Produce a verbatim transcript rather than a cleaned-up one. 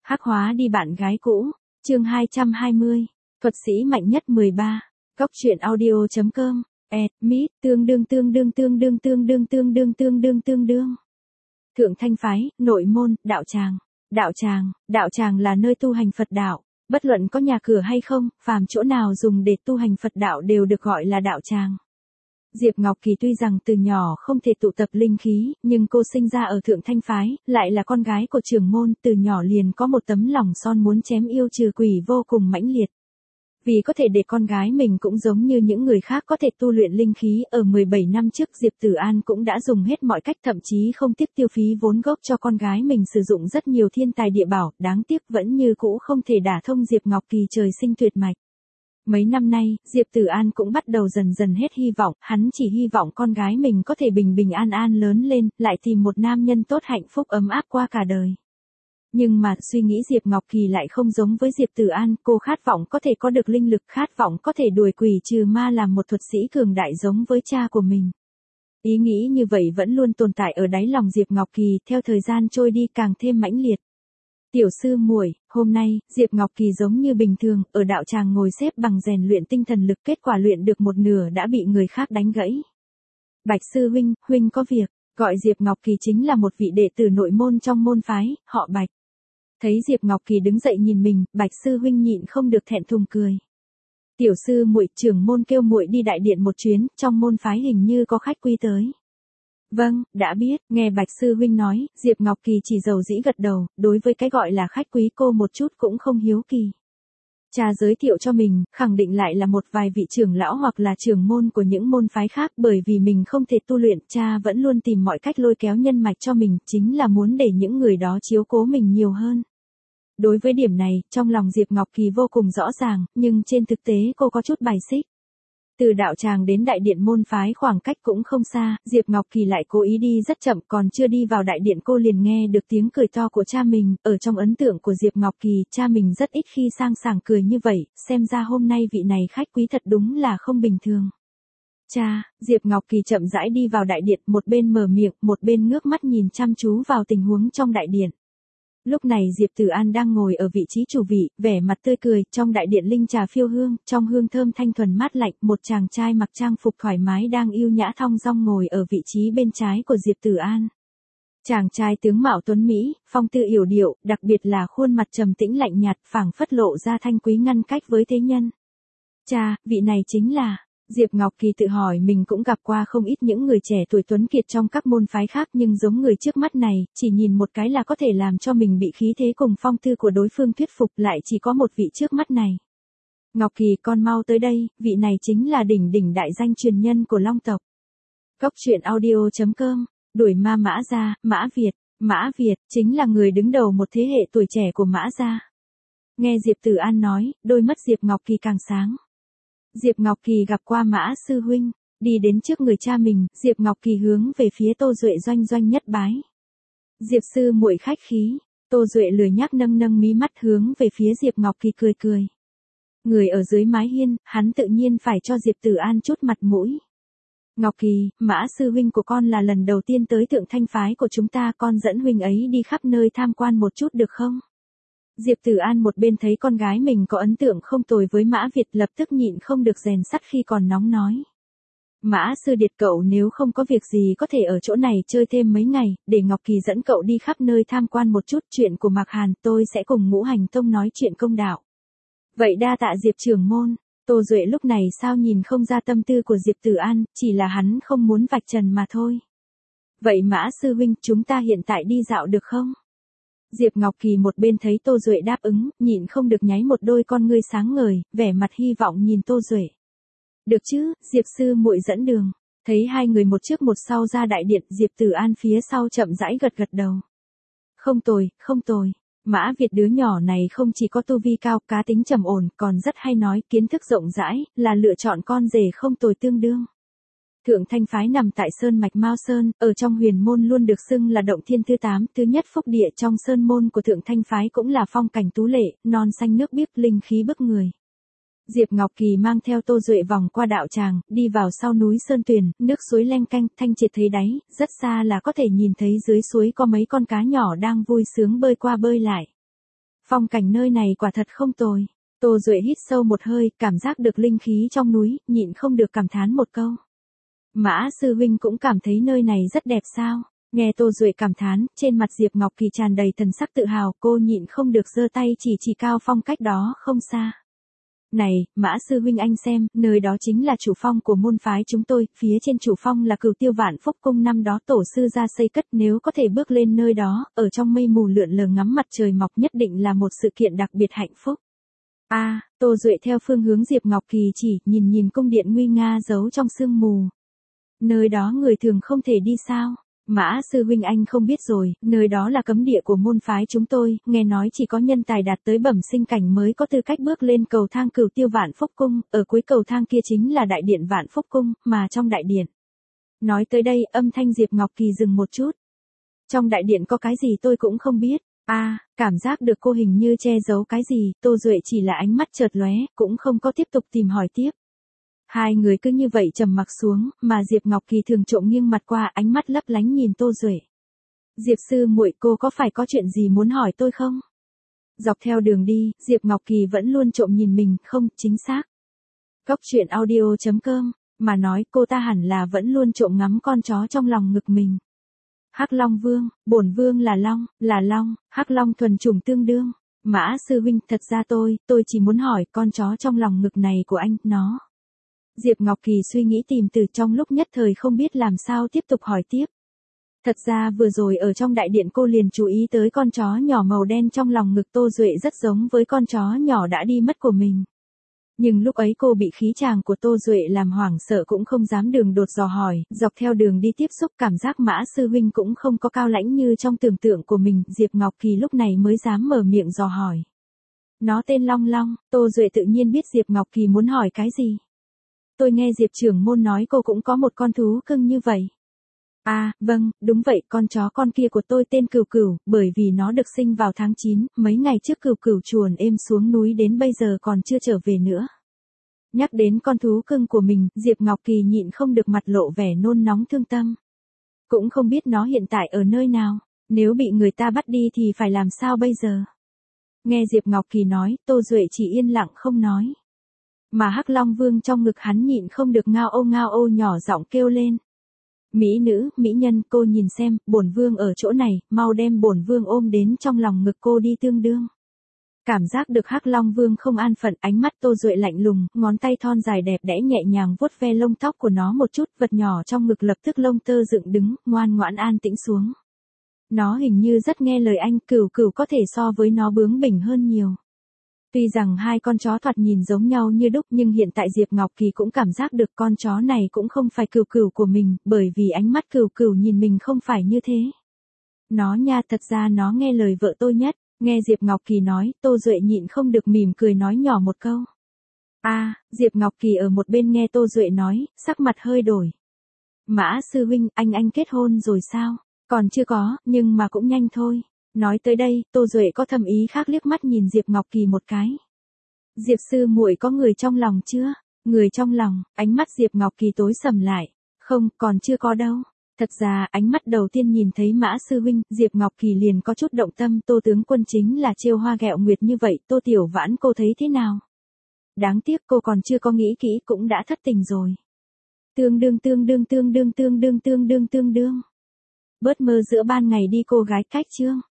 Hắc hóa đi bạn gái cũ, chương hai trăm hai mươi, thuật sĩ mạnh nhất mười ba, Cóc truyện audio.com, ed, mít, tương đương tương đương tương đương tương đương tương đương tương đương tương đương. Thượng Thanh phái, nội môn, đạo tràng. Đạo tràng, đạo tràng là nơi tu hành Phật đạo, bất luận có nhà cửa hay không, phàm chỗ nào dùng để tu hành Phật đạo đều được gọi là đạo tràng. Diệp Ngọc Kỳ tuy rằng từ nhỏ không thể tụ tập linh khí, nhưng cô sinh ra ở Thượng Thanh phái, lại là con gái của trưởng môn, từ nhỏ liền có một tấm lòng son muốn chém yêu trừ quỷ vô cùng mãnh liệt. Vì có thể để con gái mình cũng giống như những người khác có thể tu luyện linh khí, ở mười bảy năm trước Diệp Tử An cũng đã dùng hết mọi cách, thậm chí không tiếc tiêu phí vốn gốc cho con gái mình sử dụng rất nhiều thiên tài địa bảo, đáng tiếc vẫn như cũ không thể đả thông Diệp Ngọc Kỳ trời sinh tuyệt mạch. Mấy năm nay, Diệp Tử An cũng bắt đầu dần dần hết hy vọng, hắn chỉ hy vọng con gái mình có thể bình bình an an lớn lên, lại tìm một nam nhân tốt hạnh phúc ấm áp qua cả đời. Nhưng mà, suy nghĩ Diệp Ngọc Kỳ lại không giống với Diệp Tử An, cô khát vọng có thể có được linh lực, khát vọng có thể đuổi quỷ trừ ma, làm một thuật sĩ cường đại giống với cha của mình. Ý nghĩ như vậy vẫn luôn tồn tại ở đáy lòng Diệp Ngọc Kỳ, theo thời gian trôi đi càng thêm mãnh liệt. Tiểu sư muội, hôm nay, Diệp Ngọc Kỳ giống như bình thường, ở đạo tràng ngồi xếp bằng rèn luyện tinh thần lực, kết quả luyện được một nửa đã bị người khác đánh gãy. Bạch sư huynh, huynh có việc, gọi Diệp Ngọc Kỳ chính là một vị đệ tử nội môn trong môn phái, họ Bạch. Thấy Diệp Ngọc Kỳ đứng dậy nhìn mình, Bạch sư huynh nhịn không được thẹn thùng cười. Tiểu sư muội, trưởng môn kêu muội đi đại điện một chuyến, trong môn phái hình như có khách quý tới. Vâng, đã biết, nghe Bạch sư huynh nói, Diệp Ngọc Kỳ chỉ dầu dĩ gật đầu, đối với cái gọi là khách quý cô một chút cũng không hiếu kỳ. Cha giới thiệu cho mình, khẳng định lại là một vài vị trưởng lão hoặc là trưởng môn của những môn phái khác, bởi vì mình không thể tu luyện, cha vẫn luôn tìm mọi cách lôi kéo nhân mạch cho mình, chính là muốn để những người đó chiếu cố mình nhiều hơn. Đối với điểm này, trong lòng Diệp Ngọc Kỳ vô cùng rõ ràng, nhưng trên thực tế cô có chút bài xích. Từ đạo tràng đến đại điện môn phái khoảng cách cũng không xa, Diệp Ngọc Kỳ lại cố ý đi rất chậm, còn chưa đi vào đại điện cô liền nghe được tiếng cười to của cha mình. Ở trong ấn tượng của Diệp Ngọc Kỳ, cha mình rất ít khi sang sảng cười như vậy, xem ra hôm nay vị này khách quý thật đúng là không bình thường. Cha, Diệp Ngọc Kỳ chậm rãi đi vào đại điện, một bên mở miệng, một bên ngước mắt nhìn chăm chú vào tình huống trong đại điện. Lúc này Diệp Tử An đang ngồi ở vị trí chủ vị, vẻ mặt tươi cười, trong đại điện linh trà phiêu hương, trong hương thơm thanh thuần mát lạnh, một chàng trai mặc trang phục thoải mái đang yêu nhã thong dong ngồi ở vị trí bên trái của Diệp Tử An. Chàng trai tướng mạo tuấn mỹ, phong tư yểu điệu, đặc biệt là khuôn mặt trầm tĩnh lạnh nhạt, phảng phất lộ ra thanh quý ngăn cách với thế nhân. Cha, vị này chính là... Diệp Ngọc Kỳ tự hỏi mình cũng gặp qua không ít những người trẻ tuổi tuấn kiệt trong các môn phái khác, nhưng giống người trước mắt này, chỉ nhìn một cái là có thể làm cho mình bị khí thế cùng phong tư của đối phương thuyết phục, lại chỉ có một vị trước mắt này. Ngọc Kỳ, con mau tới đây, vị này chính là đỉnh đỉnh đại danh truyền nhân của Long tộc. Cóc truyện audio.com, đuổi ma Mã Gia, Mã Việt. Mã Việt, chính là người đứng đầu một thế hệ tuổi trẻ của Mã Gia. Nghe Diệp Tử An nói, đôi mắt Diệp Ngọc Kỳ càng sáng. Diệp Ngọc Kỳ gặp qua Mã sư huynh, đi đến trước người cha mình, Diệp Ngọc Kỳ hướng về phía Tô Duệ doanh doanh nhất bái. Diệp sư muội khách khí, Tô Duệ lười nhác nâng nâng mí mắt hướng về phía Diệp Ngọc Kỳ cười cười. Người ở dưới mái hiên, hắn tự nhiên phải cho Diệp Tử An chút mặt mũi. Ngọc Kỳ, Mã sư huynh của con là lần đầu tiên tới Thượng Thanh phái của chúng ta, con dẫn huynh ấy đi khắp nơi tham quan một chút được không? Diệp Tử An một bên thấy con gái mình có ấn tượng không tồi với Mã Việt, lập tức nhịn không được rèn sắt khi còn nóng nói. Mã sư điệt, cậu nếu không có việc gì có thể ở chỗ này chơi thêm mấy ngày, để Ngọc Kỳ dẫn cậu đi khắp nơi tham quan một chút, chuyện của Mạc Hàn tôi sẽ cùng Ngũ Hành Tông nói chuyện công đạo. Vậy đa tạ Diệp trưởng môn. Tô Duệ lúc này sao nhìn không ra tâm tư của Diệp Tử An, chỉ là hắn không muốn vạch trần mà thôi. Vậy Mã sư huynh, chúng ta hiện tại đi dạo được không? Diệp Ngọc Kỳ một bên thấy Tô Duệ đáp ứng, nhịn không được nháy một đôi con ngươi sáng ngời, vẻ mặt hy vọng nhìn Tô Duệ. Được chứ, Diệp sư muội dẫn đường. Thấy hai người một trước một sau ra đại điện, Diệp Tử An phía sau chậm rãi gật gật đầu. Không tồi, không tồi. Mã Việt đứa nhỏ này không chỉ có tu vi cao, cá tính trầm ổn, còn rất hay nói, kiến thức rộng rãi, là lựa chọn con rể không tồi tương đương. Thượng Thanh phái nằm tại Sơn mạch Mao Sơn, ở trong huyền môn luôn được xưng là động thiên thứ tám, thứ nhất phúc địa trong sơn môn của Thượng Thanh phái, cũng là phong cảnh tú lệ, non xanh nước biếc, linh khí bức người. Diệp Ngọc Kỳ mang theo Tô Duệ vòng qua đạo tràng, đi vào sau núi Sơn Tuyền, nước suối leng canh, thanh triệt thấy đáy, rất xa là có thể nhìn thấy dưới suối có mấy con cá nhỏ đang vui sướng bơi qua bơi lại. Phong cảnh nơi này quả thật không tồi. Tô Duệ hít sâu một hơi, cảm giác được linh khí trong núi, nhịn không được cảm thán một câu. Mã sư huynh cũng cảm thấy nơi này rất đẹp sao? Nghe Tô Duệ cảm thán, trên mặt Diệp Ngọc Kỳ tràn đầy thần sắc tự hào, cô nhịn không được giơ tay chỉ chỉ cao phong cách đó không xa. Này, Mã sư huynh anh xem, nơi đó chính là chủ phong của môn phái chúng tôi, phía trên chủ phong là Cửu Tiêu Vạn Phúc Cung năm đó tổ sư ra xây cất, nếu có thể bước lên nơi đó, ở trong mây mù lượn lờ ngắm mặt trời mọc nhất định là một sự kiện đặc biệt hạnh phúc. A, à, Tô Duệ theo phương hướng Diệp Ngọc Kỳ chỉ, nhìn nhìn cung điện nguy nga giấu trong sương mù. Nơi đó người thường không thể đi sao? Mã sư huynh anh không biết rồi, nơi đó là cấm địa của môn phái chúng tôi, nghe nói chỉ có nhân tài đạt tới bẩm sinh cảnh mới có tư cách bước lên cầu thang Cửu Tiêu Vạn Phúc Cung, ở cuối cầu thang kia chính là đại điện Vạn Phúc Cung, mà trong đại điện. Nói tới đây, âm thanh Diệp Ngọc Kỳ dừng một chút. Trong đại điện có cái gì tôi cũng không biết. A, à, cảm giác được cô hình như che giấu cái gì, Tô Duệ chỉ là ánh mắt chợt lóe, cũng không có tiếp tục tìm hỏi tiếp. Hai người cứ như vậy trầm mặc xuống, mà Diệp Ngọc Kỳ thường trộm nghiêng mặt qua, ánh mắt lấp lánh nhìn Tô Duệ. Diệp sư muội, cô có phải có chuyện gì muốn hỏi tôi không? Dọc theo đường đi, Diệp Ngọc Kỳ vẫn luôn trộm nhìn mình, không, chính xác. Cốc truyện audio chấm com, mà nói cô ta hẳn là vẫn luôn trộm ngắm con chó trong lòng ngực mình. Hắc Long Vương, bổn vương là Long, là Long, Hắc Long thuần chủng tương đương. Mã sư huynh, thật ra tôi, tôi chỉ muốn hỏi con chó trong lòng ngực này của anh, nó. Diệp Ngọc Kỳ suy nghĩ tìm từ trong lúc nhất thời không biết làm sao tiếp tục hỏi tiếp. Thật ra vừa rồi ở trong đại điện cô liền chú ý tới con chó nhỏ màu đen trong lòng ngực Tô Duệ rất giống với con chó nhỏ đã đi mất của mình. Nhưng lúc ấy cô bị khí chàng của Tô Duệ làm hoảng sợ cũng không dám đường đột dò hỏi, dọc theo đường đi tiếp xúc cảm giác Mã sư huynh cũng không có cao lãnh như trong tưởng tượng của mình, Diệp Ngọc Kỳ lúc này mới dám mở miệng dò hỏi. Nó tên Long Long, Tô Duệ tự nhiên biết Diệp Ngọc Kỳ muốn hỏi cái gì. Tôi nghe Diệp trưởng môn nói cô cũng có một con thú cưng như vậy. À, vâng, đúng vậy, con chó con kia của tôi tên Cửu Cửu, bởi vì nó được sinh vào tháng chín, mấy ngày trước Cửu Cửu chuồn êm xuống núi đến bây giờ còn chưa trở về nữa. Nhắc đến con thú cưng của mình, Diệp Ngọc Kỳ nhịn không được mặt lộ vẻ nôn nóng thương tâm. Cũng không biết nó hiện tại ở nơi nào, nếu bị người ta bắt đi thì phải làm sao bây giờ? Nghe Diệp Ngọc Kỳ nói, Tô Duệ chỉ yên lặng không nói. Mà Hắc Long Vương trong ngực hắn nhịn không được ngao ô ngao ô nhỏ giọng kêu lên. Mỹ nữ, mỹ nhân, cô nhìn xem, bổn vương ở chỗ này, mau đem bổn vương ôm đến trong lòng ngực cô đi tương đương. Cảm giác được Hắc Long Vương không an phận, ánh mắt Tô Duệ lạnh lùng, ngón tay thon dài đẹp đẽ nhẹ nhàng vuốt ve lông tóc của nó một chút, vật nhỏ trong ngực lập tức lông tơ dựng đứng, ngoan ngoãn an tĩnh xuống. Nó hình như rất nghe lời anh, Cửu Cửu có thể so với nó bướng bỉnh hơn nhiều. Tuy rằng hai con chó thoạt nhìn giống nhau như đúc nhưng hiện tại Diệp Ngọc Kỳ cũng cảm giác được con chó này cũng không phải Cửu Cửu của mình, bởi vì ánh mắt Cửu Cửu nhìn mình không phải như thế. Nó nha, thật ra nó nghe lời vợ tôi nhất, nghe Diệp Ngọc Kỳ nói, Tô Duệ nhịn không được mỉm cười nói nhỏ một câu. A, à, Diệp Ngọc Kỳ ở một bên nghe Tô Duệ nói, sắc mặt hơi đổi. Mã sư huynh, anh anh kết hôn rồi sao? Còn chưa có, nhưng mà cũng nhanh thôi. Nói tới đây, Tô Duệ có thầm ý khác liếc mắt nhìn Diệp Ngọc Kỳ một cái. Diệp sư muội có người trong lòng chưa? Người trong lòng, ánh mắt Diệp Ngọc Kỳ tối sầm lại. Không, còn chưa có đâu. Thật ra, ánh mắt đầu tiên nhìn thấy Mã sư huynh, Diệp Ngọc Kỳ liền có chút động tâm, Tô tướng quân chính là trêu hoa ghẹo nguyệt như vậy, Tô tiểu vãn cô thấy thế nào? Đáng tiếc cô còn chưa có nghĩ kỹ cũng đã thất tình rồi. Tương đương tương đương tương đương tương đương tương đương tương đương. Bớt mơ giữa ban ngày đi cô gái cách chương.